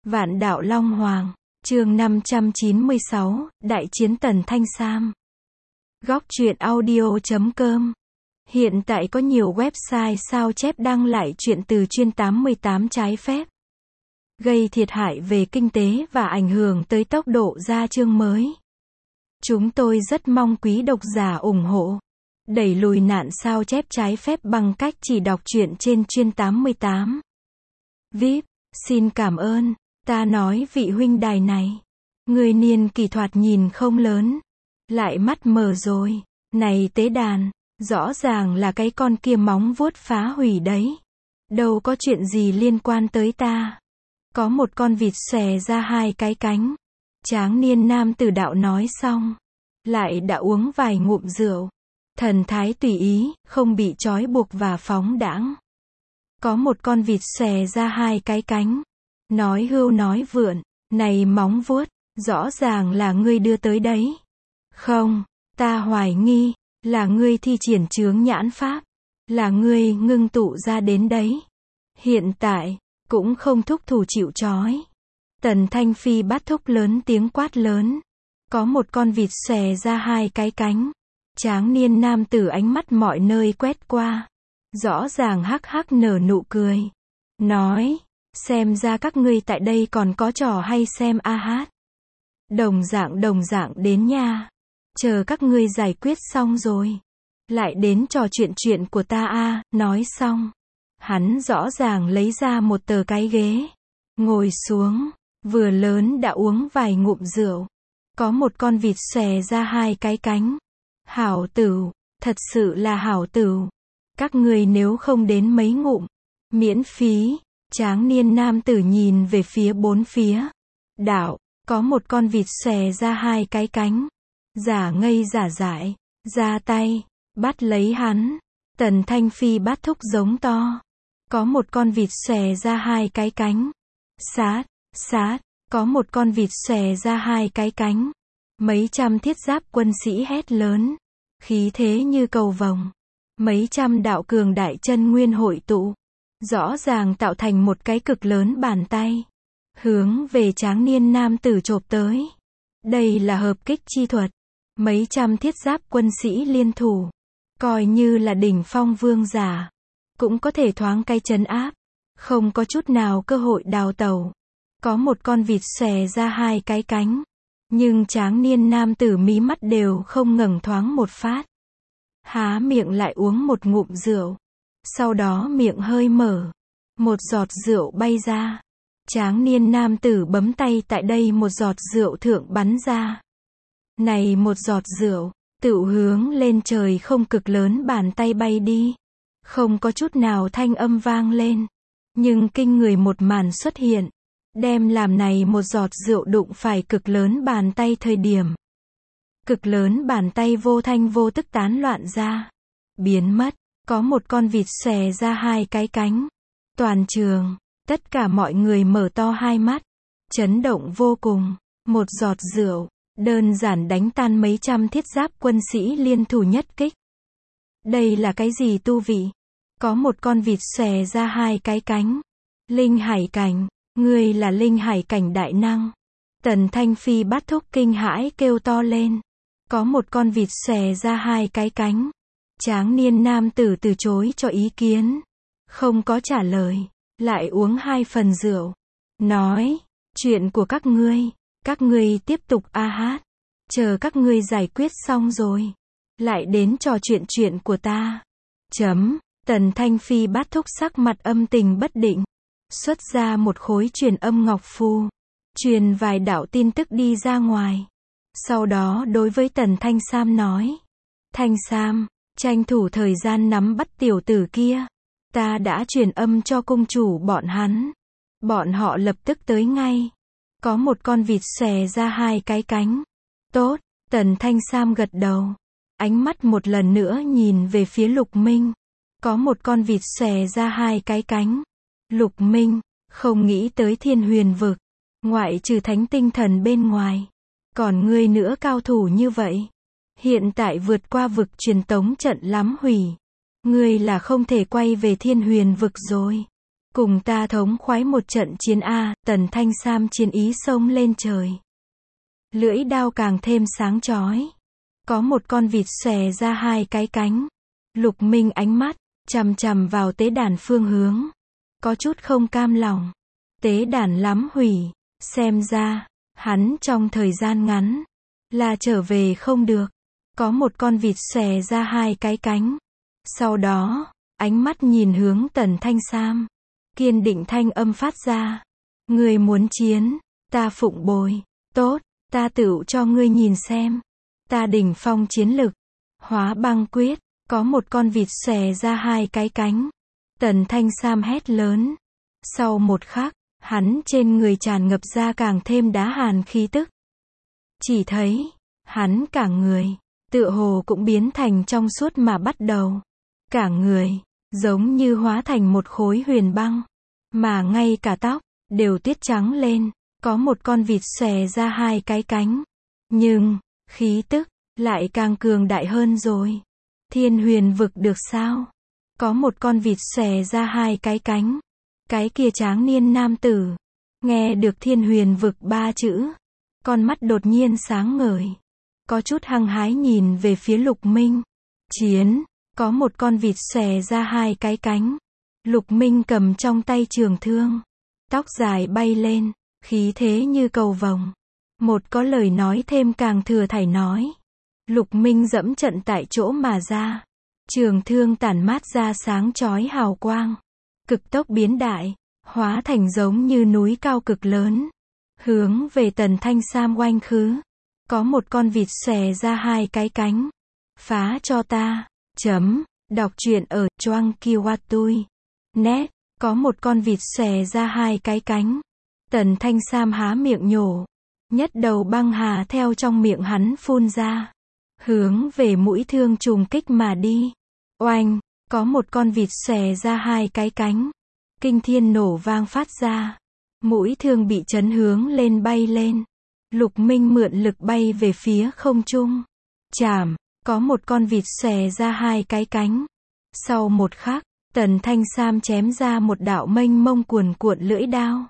Vạn đạo Long Hoàng, chương 596, Đại chiến Tần Thanh Sam. Góc truyện audio.com. Hiện tại có nhiều website sao chép đăng lại truyện từ chuyên 88 trái phép, gây thiệt hại về kinh tế và ảnh hưởng tới tốc độ ra chương mới. Chúng tôi rất mong quý độc giả ủng hộ, đẩy lùi nạn sao chép trái phép bằng cách chỉ đọc truyện trên chuyên 88. VIP, xin cảm ơn. Ta nói vị huynh đài này, người niên kỷ thoạt nhìn không lớn, lại mắt mờ rồi. Này tế đàn, rõ ràng là cái con kia móng vuốt phá hủy đấy. Đâu có chuyện gì liên quan tới ta. Có một con vịt xòe ra hai cái cánh. Tráng niên nam tử đạo nói xong, lại đã uống vài ngụm rượu. Thần thái tùy ý, không bị trói buộc và phóng đãng. Có một con vịt xòe ra hai cái cánh. Nói hưu nói vượn, này móng vuốt, rõ ràng là ngươi đưa tới đấy. Không, ta hoài nghi, là ngươi thi triển chướng nhãn pháp, là ngươi ngưng tụ ra đến đấy. Hiện tại, cũng không thúc thủ chịu trói. Tần Thanh Phi bắt thúc lớn tiếng quát lớn. Có một con vịt xòe ra hai cái cánh. Tráng niên nam tử ánh mắt mọi nơi quét qua. Rõ ràng hắc hắc nở nụ cười. Nói, xem ra các ngươi tại đây còn có trò hay xem a hát. Đồng dạng đến nha. Chờ các ngươi giải quyết xong rồi, lại đến trò chuyện của ta a. Nói xong, hắn rõ ràng lấy ra một tờ cái ghế, ngồi xuống, vừa lớn đã uống vài ngụm rượu. Có một con vịt xòe ra hai cái cánh. Hảo tửu, thật sự là hảo tửu. Các ngươi nếu không đến mấy ngụm, miễn phí. Tráng niên nam tử nhìn về phía bốn phía. Đạo, có một con vịt xòe ra hai cái cánh. Giả ngây giả dại, ra tay, bắt lấy hắn. Tần Thanh Phi bắt thúc giống to. Có một con vịt xòe ra hai cái cánh. Sát, có một con vịt xòe ra hai cái cánh. Mấy trăm thiết giáp quân sĩ hét lớn. Khí thế như cầu vồng. Mấy trăm đạo cường đại chân nguyên hội tụ. Rõ ràng tạo thành một cái cực lớn bàn tay. Hướng về tráng niên nam tử chộp tới. Đây là hợp kích chi thuật. Mấy trăm thiết giáp quân sĩ liên thủ. Coi như là đỉnh phong vương giả. Cũng có thể thoáng cái trấn áp. Không có chút nào cơ hội đào tẩu. Có một con vịt xòe ra hai cái cánh. Nhưng tráng niên nam tử mí mắt đều không ngẩng thoáng một phát. Há miệng lại uống một ngụm rượu. Sau đó miệng hơi mở. Một giọt rượu bay ra. Tráng niên nam tử bấm tay tại đây một giọt rượu thượng bắn ra. Này một giọt rượu, tựu hướng lên trời không cực lớn bàn tay bay đi. Không có chút nào thanh âm vang lên. Nhưng kinh người một màn xuất hiện. Đem làm này một giọt rượu đụng phải cực lớn bàn tay thời điểm. Cực lớn bàn tay vô thanh vô tức tán loạn ra. Biến mất. Có một con vịt xòe ra hai cái cánh. Toàn trường, tất cả mọi người mở to hai mắt. Chấn động vô cùng. Một giọt rượu, đơn giản đánh tan mấy trăm thiết giáp quân sĩ liên thủ nhất kích. Đây là cái gì tu vị? Có một con vịt xòe ra hai cái cánh. Linh hải cảnh, ngươi là linh hải cảnh đại năng. Tần Thanh Phi bắt thúc kinh hãi kêu to lên. Có một con vịt xòe ra hai cái cánh. Tráng niên nam tử từ chối cho ý kiến. Không có trả lời. Lại uống hai phần rượu. Nói, chuyện của các ngươi tiếp tục a hát. Chờ các ngươi giải quyết xong rồi, lại đến trò chuyện của ta. Tần Thanh Phi bắt thúc sắc mặt âm tình bất định. Xuất ra một khối truyền âm ngọc phù. Truyền vài đạo tin tức đi ra ngoài. Sau đó đối với Tần Thanh Sam nói. Thanh Sam, tranh thủ thời gian nắm bắt tiểu tử kia. Ta đã truyền âm cho cung chủ bọn hắn. Bọn họ lập tức tới ngay. Có một con vịt xòe ra hai cái cánh. Tốt, Tần Thanh Sam gật đầu. Ánh mắt một lần nữa nhìn về phía Lục Minh. Có một con vịt xòe ra hai cái cánh. Lục Minh, không nghĩ tới Thiên Huyền vực. Ngoại trừ thánh tinh thần bên ngoài. Còn ngươi nữa cao thủ như vậy. Hiện tại vượt qua vực truyền tống trận lắm hủy. Ngươi là không thể quay về Thiên Huyền vực rồi. Cùng ta thống khoái một trận chiến a, Tần Thanh Sam chiến ý xông lên trời. Lưỡi đao càng thêm sáng chói. Có một con vịt xòe ra hai cái cánh. Lục Minh ánh mắt chằm chằm vào tế đàn phương hướng. Có chút không cam lòng. Tế đàn lắm hủy. Xem ra, hắn trong thời gian ngắn là trở về không được. Có một con vịt xòe ra hai cái cánh. Sau đó, ánh mắt nhìn hướng Tần Thanh Sam. Kiên định thanh âm phát ra. Ngươi muốn chiến, ta phụng bồi. Tốt, ta tựu cho ngươi nhìn xem. Ta đỉnh phong chiến lực. Hóa băng quyết. Có một con vịt xòe ra hai cái cánh. Tần Thanh Sam hét lớn. Sau một khắc, hắn trên người tràn ngập ra càng thêm đá hàn khí tức. Chỉ thấy, hắn cả người, tựa hồ cũng biến thành trong suốt mà bắt đầu. Cả người, giống như hóa thành một khối huyền băng. Mà ngay cả tóc, đều tuyết trắng lên. Có một con vịt xòe ra hai cái cánh. Nhưng, khí tức, lại càng cường đại hơn rồi. Thiên huyền vực được sao? Có một con vịt xòe ra hai cái cánh. Cái kia tráng niên nam tử. Nghe được thiên huyền vực ba chữ. Con mắt đột nhiên sáng ngời. Có chút hăng hái nhìn về phía Lục Minh. Chiến. Có một con vịt xòe ra hai cái cánh. Lục Minh cầm trong tay trường thương. Tóc dài bay lên. Khí thế như cầu vồng. Một có lời nói thêm càng thừa thảy nói. Lục Minh dẫm trận tại chỗ mà ra. Trường thương tản mát ra sáng chói hào quang. Cực tốc biến đại. Hóa thành giống như núi cao cực lớn. Hướng về Tần Thanh Sam oanh khứ. Có một con vịt xòe ra hai cái cánh. Phá cho ta. Đọc truyện ở Choang Kiwatui. Net. Có một con vịt xòe ra hai cái cánh. Tần Thanh Sam há miệng nhổ. Nhất đầu băng hà theo trong miệng hắn phun ra. Hướng về mũi thương trùng kích mà đi. Oanh. Có một con vịt xòe ra hai cái cánh. Kinh thiên nổ vang phát ra. Mũi thương bị chấn hướng lên bay lên. Lục Minh mượn lực bay về phía không trung. Chảm. Có một con vịt xòe ra hai cái cánh. Sau một khắc, Tần Thanh Sam chém ra một đạo mênh mông cuồn cuộn lưỡi đao.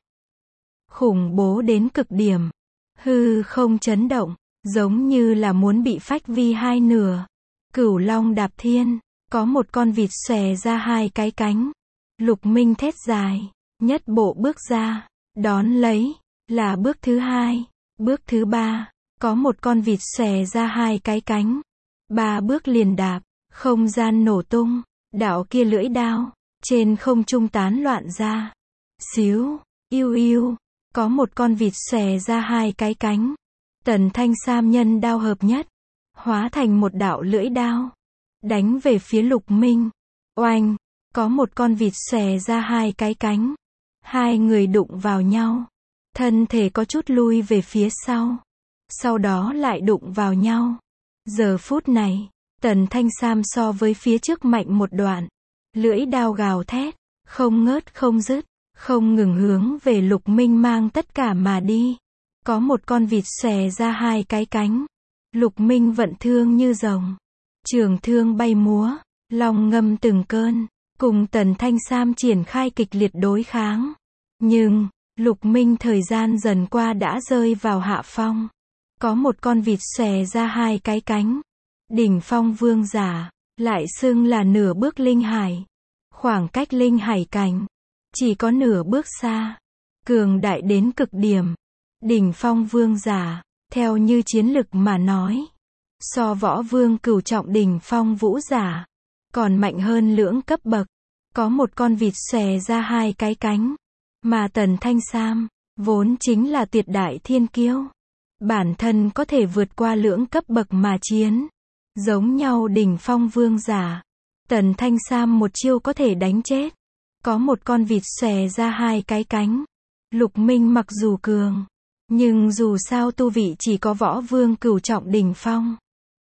Khủng bố đến cực điểm. Hư không chấn động, giống như là muốn bị phách vi hai nửa. Cửu Long đạp thiên. Có một con vịt xòe ra hai cái cánh. Lục Minh thét dài. Nhất bộ bước ra. Đón lấy. Là bước thứ hai. Bước thứ ba. Có một con vịt xòe ra hai cái cánh. Ba bước liền đạp. Không gian nổ tung. Đạo kia lưỡi đao. Trên không trung tán loạn ra. Xíu. Yêu yêu. Có một con vịt xòe ra hai cái cánh. Tần Thanh Sam nhân đao hợp nhất. Hóa thành một đạo lưỡi đao. Đánh về phía Lục Minh. Oanh. Có một con vịt xòe ra hai cái cánh. Hai người đụng vào nhau. Thân thể có chút lui về phía sau. Sau đó lại đụng vào nhau. Giờ phút này, Tần Thanh Sam so với phía trước mạnh một đoạn. Lưỡi đao gào thét. Không ngớt không dứt. Không ngừng hướng về Lục Minh mang tất cả mà đi. Có một con vịt xòe ra hai cái cánh. Lục Minh vận thương như rồng. Trường thương bay múa. Long ngâm từng cơn. Cùng Tần Thanh Sam triển khai kịch liệt đối kháng. Nhưng, Lục Minh thời gian dần qua đã rơi vào hạ phong. Có một con vịt xòe ra hai cái cánh. Đỉnh phong vương giả. Lại xưng là nửa bước linh hải. Khoảng cách linh hải cảnh. Chỉ có nửa bước xa. Cường đại đến cực điểm. Đỉnh phong vương giả. Theo như chiến lực mà nói. So võ vương cửu trọng đỉnh phong vũ giả. Còn mạnh hơn lưỡng cấp bậc. Có một con vịt xòe ra hai cái cánh. Mà Tần Thanh Sam. Vốn chính là tuyệt đại thiên kiêu. Bản thân có thể vượt qua lưỡng cấp bậc mà chiến. Giống nhau đỉnh phong vương giả. Tần Thanh Sam một chiêu có thể đánh chết. Có một con vịt xòe ra hai cái cánh. Lục Minh mặc dù cường. Nhưng dù sao tu vị chỉ có võ vương cửu trọng đỉnh phong.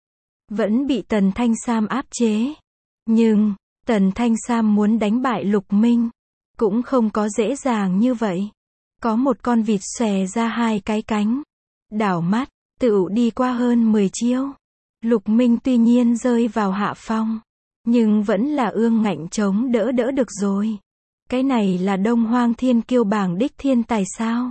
Vẫn bị Tần Thanh Sam áp chế. Nhưng, Tần Thanh Sam muốn đánh bại Lục Minh. Cũng không có dễ dàng như vậy. Có một con vịt xòe ra hai cái cánh. Đảo mắt, tựu đi qua hơn 10 chiêu. Lục Minh tuy nhiên rơi vào hạ phong. Nhưng vẫn là ương ngạnh chống đỡ được rồi. Cái này là Đông Hoang Thiên Kiêu bảng đích thiên tài sao?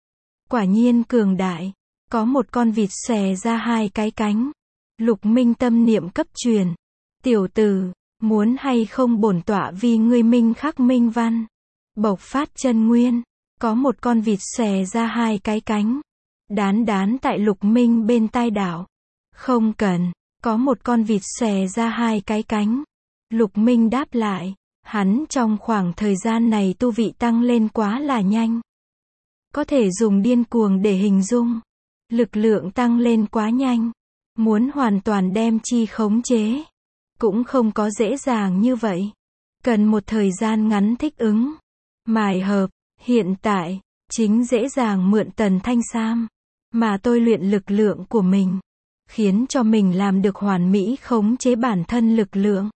Quả nhiên cường đại. Có một con vịt xòe ra hai cái cánh. Lục Minh tâm niệm cấp truyền. Tiểu tử, muốn hay không bổn tọa vì ngươi minh khắc minh văn. Bộc phát chân nguyên. Có một con vịt xòe ra hai cái cánh. Đán đán tại Lục Minh bên tai đảo. Không cần. Có một con vịt xòe ra hai cái cánh. Lục Minh đáp lại. Hắn trong khoảng thời gian này tu vị tăng lên quá là nhanh. Có thể dùng điên cuồng để hình dung. Lực lượng tăng lên quá nhanh. Muốn hoàn toàn đem chi khống chế. Cũng không có dễ dàng như vậy. Cần một thời gian ngắn thích ứng. Mài hợp. Hiện tại, chính dễ dàng mượn Tần Thanh Sam. Mà tôi luyện lực lượng của mình. Khiến cho mình làm được hoàn mỹ khống chế bản thân lực lượng.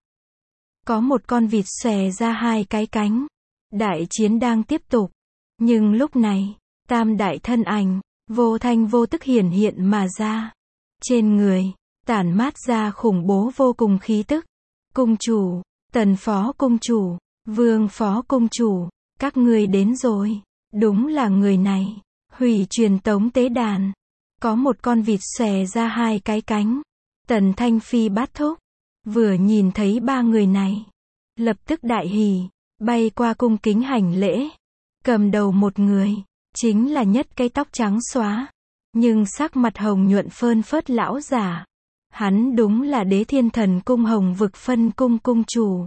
Có một con vịt xòe ra hai cái cánh. Đại chiến đang tiếp tục. Nhưng lúc này, tam đại thân ảnh, vô thanh vô tức hiển hiện mà ra. Trên người, tản mát ra khủng bố vô cùng khí tức. Cung chủ, Tần phó cung chủ, Vương phó cung chủ, các ngươi đến rồi. Đúng là người này. Hủy truyền tống tế đàn. Có một con vịt xòe ra hai cái cánh. Tần Thanh Phi bát thúc. Vừa nhìn thấy ba người này. Lập tức đại hỉ. Bay qua cung kính hành lễ. Cầm đầu một người. Chính là nhất cái tóc trắng xóa. Nhưng sắc mặt hồng nhuận phơn phớt lão giả. Hắn đúng là Đế Thiên Thần Cung Hồng Vực Phân Cung cung chủ.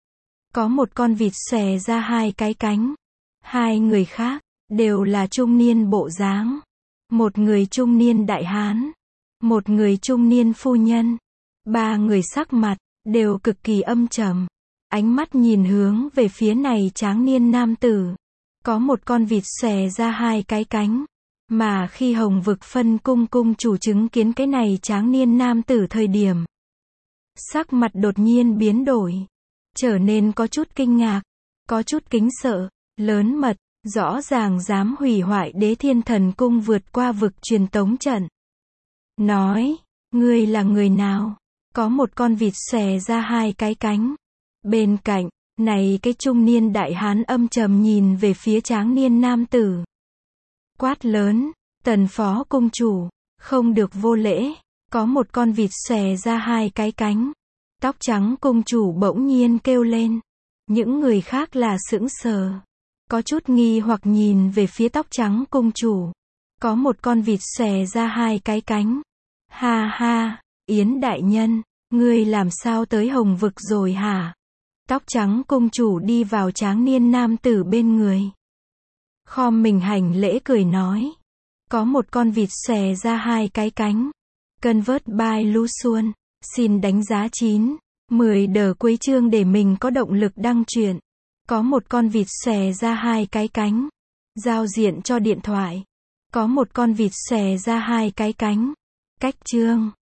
Có một con vịt xòe ra hai cái cánh. Hai người khác, đều là trung niên bộ dáng. Một người trung niên đại hán. Một người trung niên phu nhân. Ba người sắc mặt, đều cực kỳ âm trầm. Ánh mắt nhìn hướng về phía này tráng niên nam tử. Có một con vịt xòe ra hai cái cánh. Mà khi Hồng Vực Phân Cung cung chủ chứng kiến cái này tráng niên nam tử thời điểm. Sắc mặt đột nhiên biến đổi. Trở nên có chút kinh ngạc. Có chút kính sợ. Lớn mật. Rõ ràng dám hủy hoại Đế Thiên Thần Cung vượt qua vực truyền tống trận. Nói. Ngươi là người nào? Có một con vịt xòe ra hai cái cánh. Bên cạnh. Này cái trung niên đại hán âm trầm nhìn về phía tráng niên nam tử. Quát lớn. Tần phó cung chủ. Không được vô lễ. Có một con vịt xòe ra hai cái cánh. Tóc trắng cung chủ bỗng nhiên kêu lên. Những người khác là sững sờ. Có chút nghi hoặc nhìn về phía tóc trắng cung chủ. Có một con vịt xòe ra hai cái cánh. Ha ha, Yến đại nhân, ngươi làm sao tới Hồng Vực rồi hả? Tóc trắng cung chủ đi vào tráng niên nam tử bên người. Khom mình hành lễ cười nói. Có một con vịt xòe ra hai cái cánh. Convert by Lu Xuân. Xin đánh giá 9, 10 đờ cuối chương để mình có động lực đăng truyện. Có một con vịt xòe ra hai cái cánh. Giao diện cho điện thoại. Có một con vịt xòe ra hai cái cánh. Cách chương.